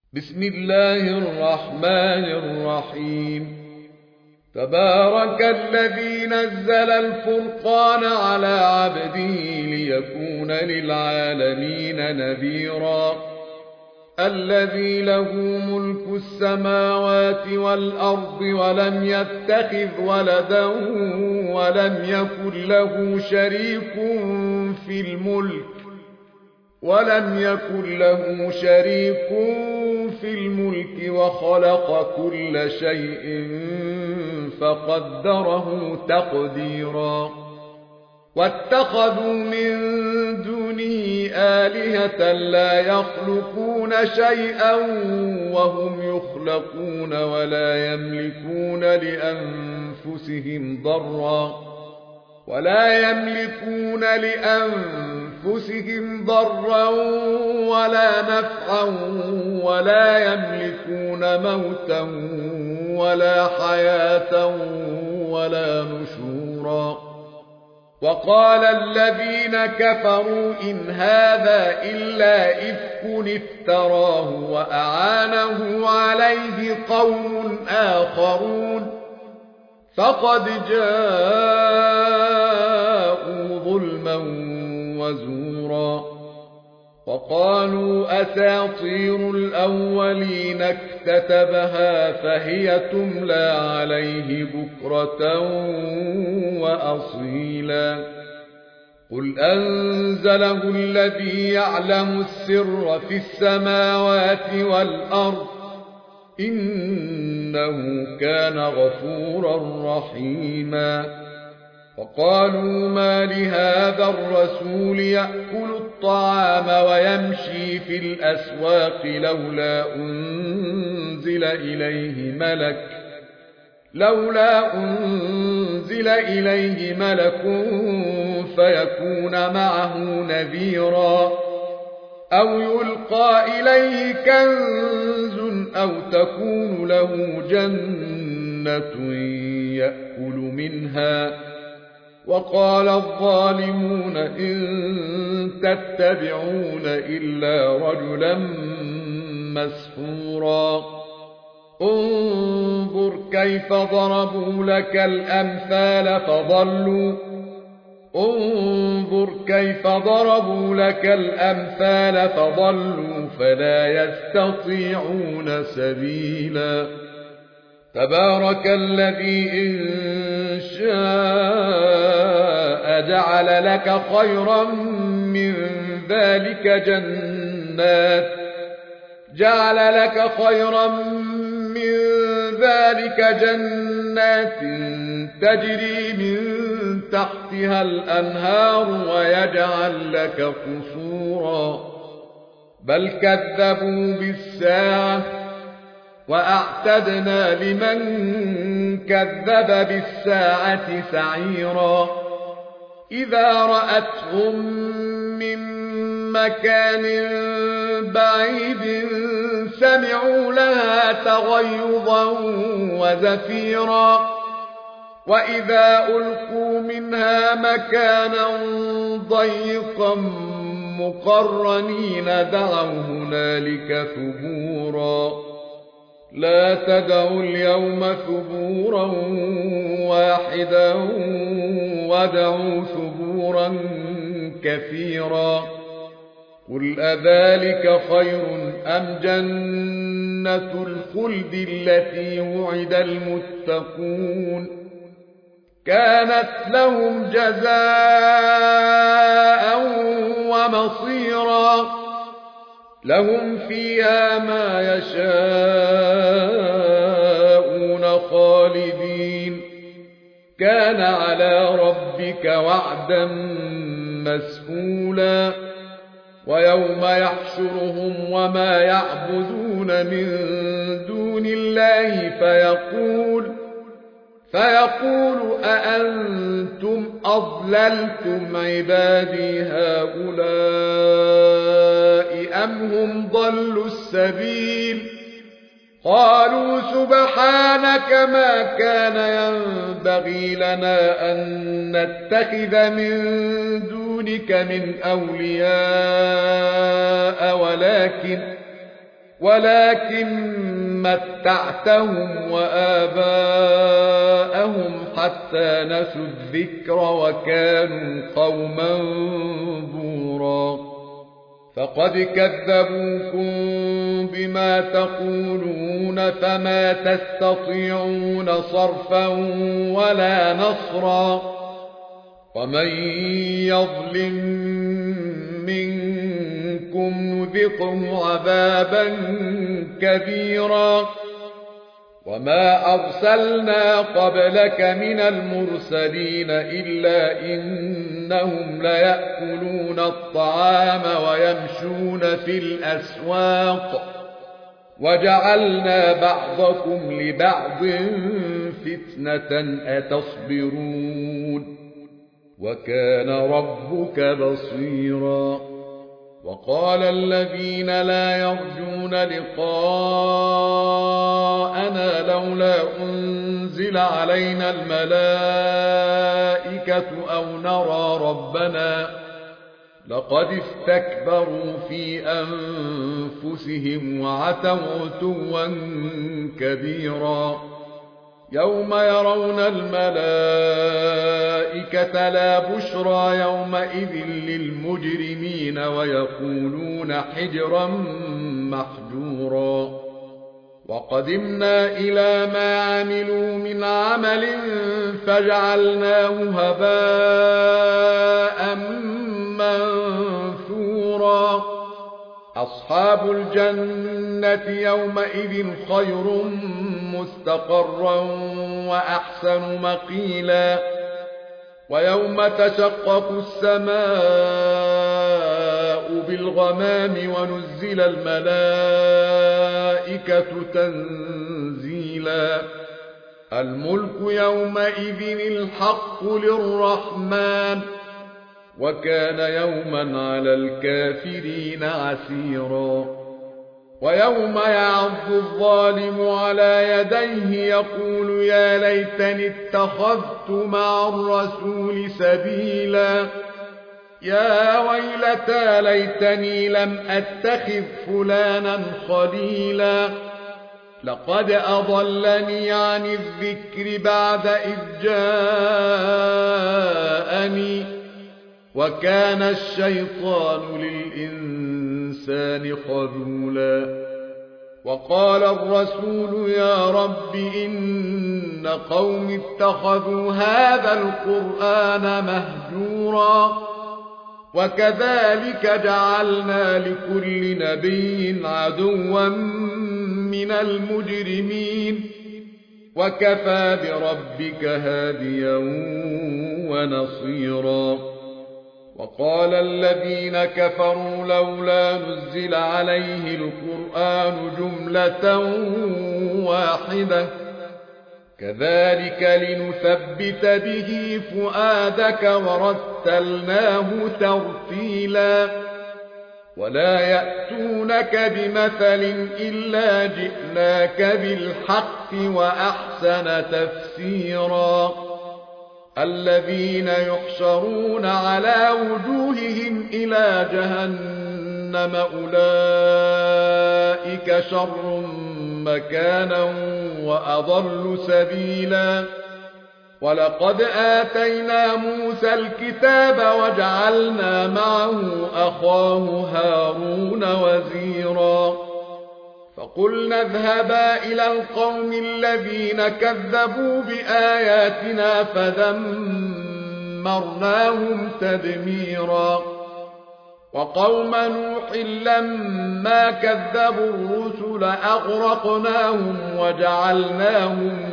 بسم الله الرحمن الرحيم. تبارك الذي نزل الفرقان على عبده ليكون للعالمين نذيرا. الذي له ملك السماوات والأرض ولم يتخذ ولدا ولم يكن له شريك في الملك وخلق كل شيء فقدره تقديرا. واتخذوا من دونه آلهة لا يخلقون شيئا وهم يخلقون ولا يملكون لأنفسهم ضرا ولا نفعا ولا يملكون موتا ولا حياة ولا نشورا. وقال الذين كفروا إن هذا إلا إفك افتراه وأعانه عليه قوم آخرون فقد جاءوا ظلما وزورا. وقالوا أساطير الأولين اكتتبها فهي تملى عليه بكرة وأصيلا. قل أنزله الذي يعلم السر في السماوات والأرض إنه كان غفورا رحيما. وقالوا ما لهذا الرسول يأكل الطعام ويمشي في الأسواق لولا أنزل إليه ملك فيكون معه نذيرا أو يلقى إليه كنز أو تكون له جنة يأكل منها. وقال الظالمون إن تتبعون إلا رجلا مسحورا. انظر كيف ضربوا لك الأمثال فضلوا فلا يستطيعون سبيلا. تبارك الذي إن شاء جعل لك خيرا من ذلك جنات تجري من تحتها الأنهار ويجعل لك قصورا. بل كذبوا بالساعة وأعتدنا لمن كذب بالساعة سعيرا. إذا رأتهم من مكان بعيد سمعوا لها تغيظا وزفيرا. وإذا ألقوا منها مكانا ضيقا مقرنين دعوا هنالك ثبورا. لا تدعوا اليوم ثبورا واحدا ودعوا ثبورا كثيرا. قل أذلك خير أم جنة الخلد التي وعد المتقون كانت لهم جزاء ومصيرا. لهم فيها ما يشاءون خالدين كان على ربك وعدا مسئولا. ويوم يحشرهم وما يعبدون من دون الله فيقول أأنتم أضللتم عبادي هؤلاء أم هم ضلوا السبيل. قالوا سبحانك ما كان ينبغي لنا أن نتخذ من دونك من أولياء ولكن متعتهم وآباءهم حتى نسوا الذكر وكانوا قوما بورا فقد كذبوكم بما تقولون فما تستطيعون صرفا ولا نصرا ومن يظلم منكم نذقه عذابا كبيرا وما أرسلنا قبلك من المرسلين إلا إنهم ليأكلون الطعام ويمشون في الأسواق وجعلنا بعضكم لبعض فتنة أتصبرون وكان ربك بصيرا وقال الذين لا يرجون لقاءنا لولا أنزل علينا الملائكة أو نرى ربنا لقد استكبروا في أنفسهم وعتوا عتوا كبيرا يوم يرون الملائكة لا بشرى يومئذ للمجرمين ويقولون حجرا محجورا وقدمنا إلى ما عملوا من عمل فجعلناه هباء منثورا أصحاب الجنة يومئذ خير مستقرا وأحسن مقيلا ويوم تشقق السماء بالغمام ونزل الملائكة تنزيلا الملك يومئذ الحق للرحمن وكان يوما على الكافرين عسيرا ويوم يعض الظالم على يديه يقول يا ليتني اتخذت مع الرسول سبيلا يا ويلتى ليتني لم أتخذ فلانا خليلا لقد أضلني عن الذكر بعد إذ جاءني وكان الشيطان للإنسان خذولا وقال الرسول يا رب إن قوم اتخذوا هذا القرآن مهجورا وكذلك جعلنا لكل نبي عدوا من المجرمين وكفى بربك هاديا ونصيرا وقال الذين كفروا لولا نزل عليه القرآن جملة واحدة كذلك لنثبت به فؤادك ورتلناه ترتيلا ولا يأتونك بمثل إلا جئناك بالحق وأحسن تفسيرا الذين يحشرون على وجوههم إلى جهنم أولئك شر مكانا وأضل سبيلا ولقد آتينا موسى الكتاب وجعلنا معه أخاه هارون وزيرا فقلنا اذهبا إلى القوم الذين كذبوا بآياتنا فدمرناهم تدميرا وقوم نوح لما كذبوا الرسل أغرقناهم وجعلناهم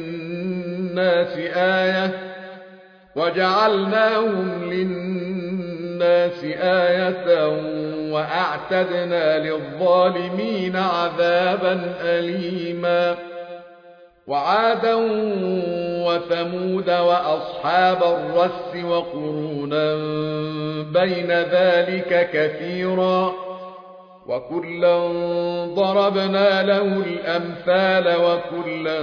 للناس آية وأعتدنا للظالمين عذابا أليما وعادا وثمود وأصحاب الرس وقرونا بين ذلك كثيرا وكلا ضربنا له الأمثال وكلا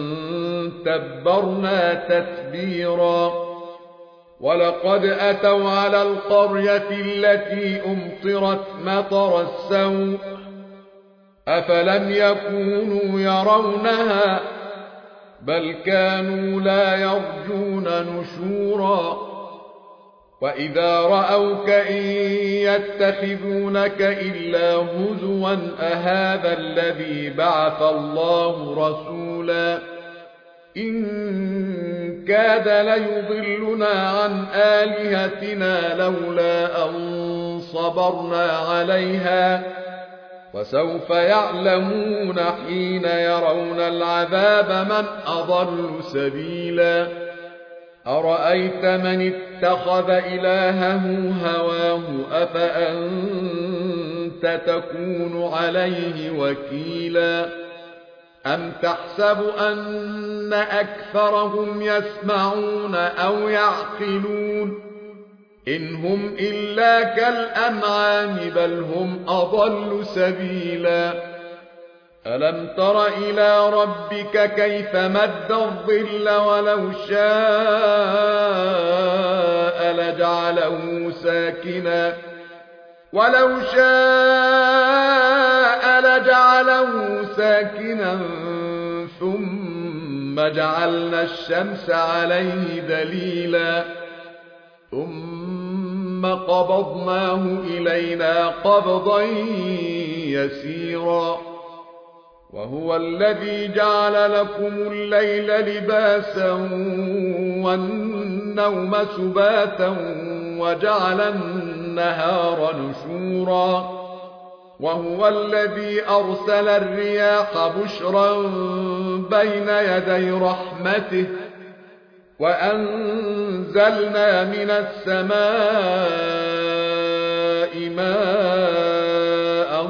تبرنا تتبيرا ولقد أتوا على القرية التي أمطرت مطر السوء أفلم يكونوا يرونها بل كانوا لا يرجون نشورا وإذا رأوك إن يتخذونك إلا هزوا أهذا الذي بعث الله رسولا إن كاد ليضلنا عن آلهتنا لولا أن صبرنا عليها وسوف يعلمون حين يرون العذاب من أضل سبيلا أرأيت من اتخذ إلهه هواه أفأنت تكون عليه وكيلا أم تحسب أن أكثرهم يسمعون أو يعقلون إن هم إلا كالأنعام بل هم أضل سبيلا ألم تر إلى ربك كيف مد الظل ولو شاء لجعله ساكنا ثم جعلنا الشمس عليه دليلا ثم قبضناه إلينا قبضا يسيرا وهو الذي جعل لكم الليل لباسا والنوم سباتا وجعل النهار نشورا وهو الذي أرسل الرياح بشرا بين يدي رحمته وأنزلنا من السماء ماء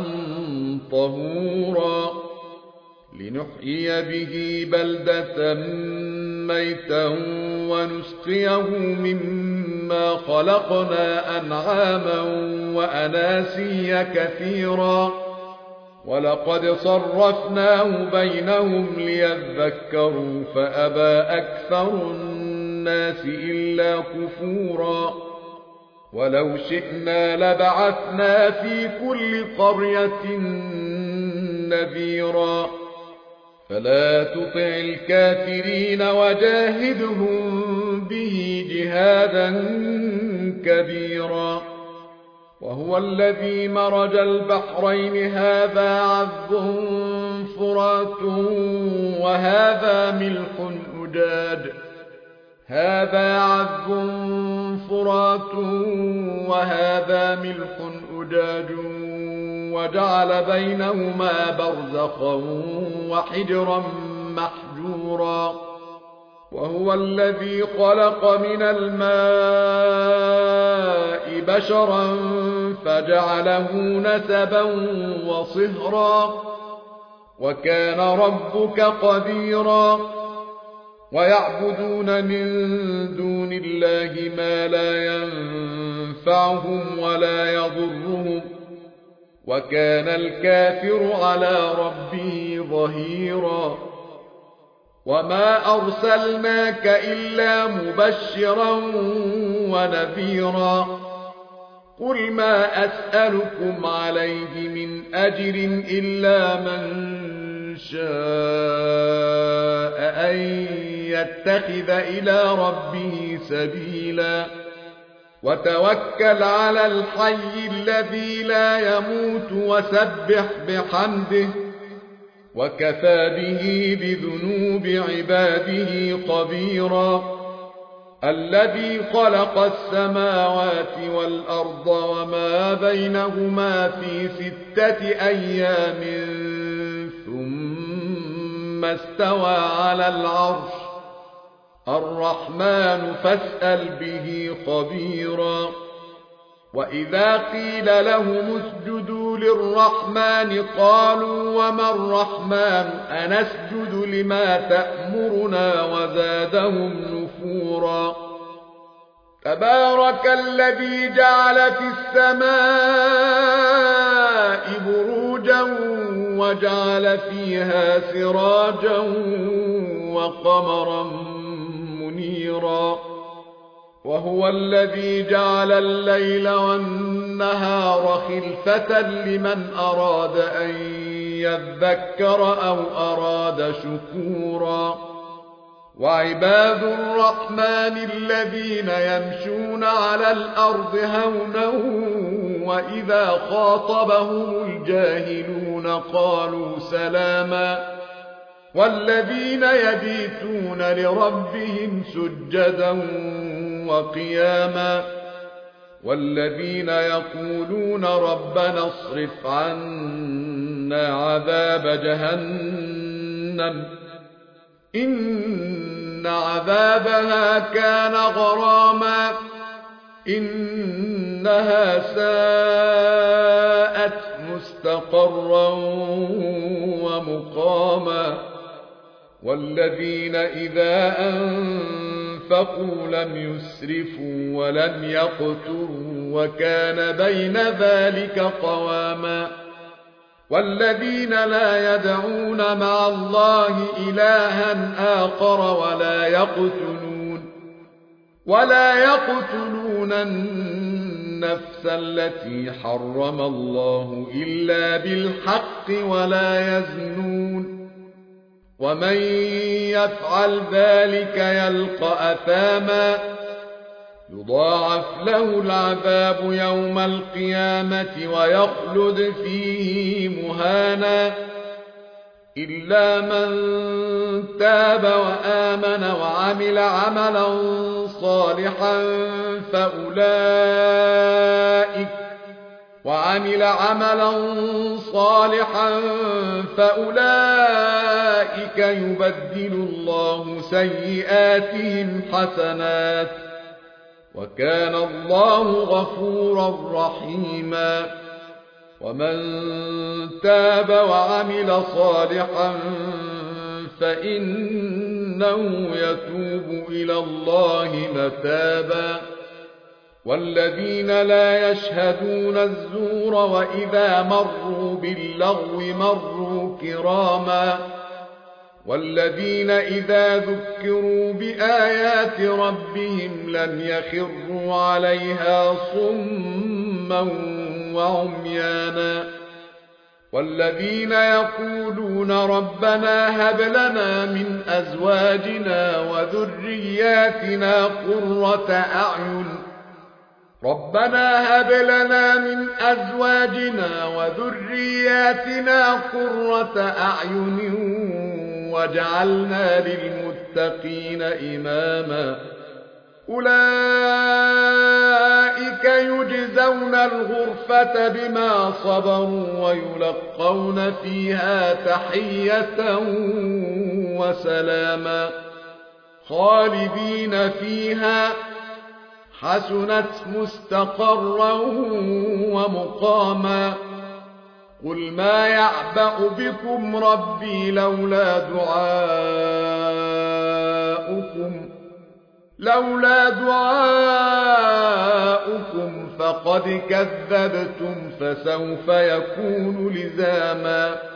طهورا لنحيي به بلدة ميتا ونسقيه مما خلقنا أنعاما وأناسيا كثيرا ولقد صرفناه بينهم ليذكروا فأبى أكثر الناس إلا كفورا ولو شئنا لبعثنا في كل قرية نذيرا فلا تطع الكافرين وجاهدهم به جهادا كبيرا وهو الذي مرج البحرين هذا عذب فرات وهذا ملح أجاج وجعل بينهما برزخا وحجرا محجورا وهو الذي خلق من الماء بشرا فجعله نسبا وصهرا وكان ربك قديرا ويعبدون من دون الله ما لا ينفعهم ولا يضرهم وكان الكافر على ربه ظهيرا وما أرسلناك إلا مبشرا ونذيرا قل ما أسألكم عليه من أجر إلا من شاء أن يتخذ إلى ربه سبيلا وتوكل على الحي الذي لا يموت وسبح بحمده وكفى به بذنوب عباده خبيرا الذي خلق السماوات والأرض وما بينهما في 6 أيام ثم استوى على العرش الرحمن فاسأل به خبيرا وإذا قيل لهم اسجدوا للرحمن قالوا وما الرحمن أنسجد لما تأمرنا وزادهم نفورا تبارك الذي جعل في السماء بروجا وجعل فيها سراجا وقمرا منيرا وهو الذي جعل الليل والنهار خلفة لمن أراد أن يذكر أو أراد شكورا وعباد الرحمن الذين يمشون على الأرض هونا وإذا خاطبهم الجاهلون قالوا سلاما والذين يبيتون لربهم سجدا وقياما والذين يقولون ربنا اصرف عنا عذاب جهنم إن عذابها كان غراما إنها ساءت مستقرا ومقاما والذين إذا أنفقوا لم يسرفوا ولم يقتروا وكان بين ذلك قواما والذين لا يدعون مع الله إلها آخر ولا يقتلون النفس التي حرم الله إلا بالحق ولا يزنون ومن يفعل ذلك يلقى أثاما يضاعف له العذاب يوم القيامة ويخلد فيه مهانا إلا من تاب وآمن وعمل عملا صالحا فأولئك يبدل الله سيئاتهم حسنات وكان الله غفورا رحيما ومن تاب وعمل صالحا فإنه يتوب إلى الله متابا والذين لا يشهدون الزور وإذا مروا باللغو مروا كراما والذين إذا ذكروا بآيات ربهم لم يخروا عليها صما وعميانا والذين يقولون ربنا هب لنا من أزواجنا وذرياتنا قرة أعين واجعلنا للمتقين إماما أولئك يجزون الغرفة بما صبروا ويلقون فيها تحية وسلاما خالدين فيها حسنت مستقرا ومقاما قل ما يعبأ بكم ربي لولا دعاؤكم فقد كذبتم فسوف يكون لزاما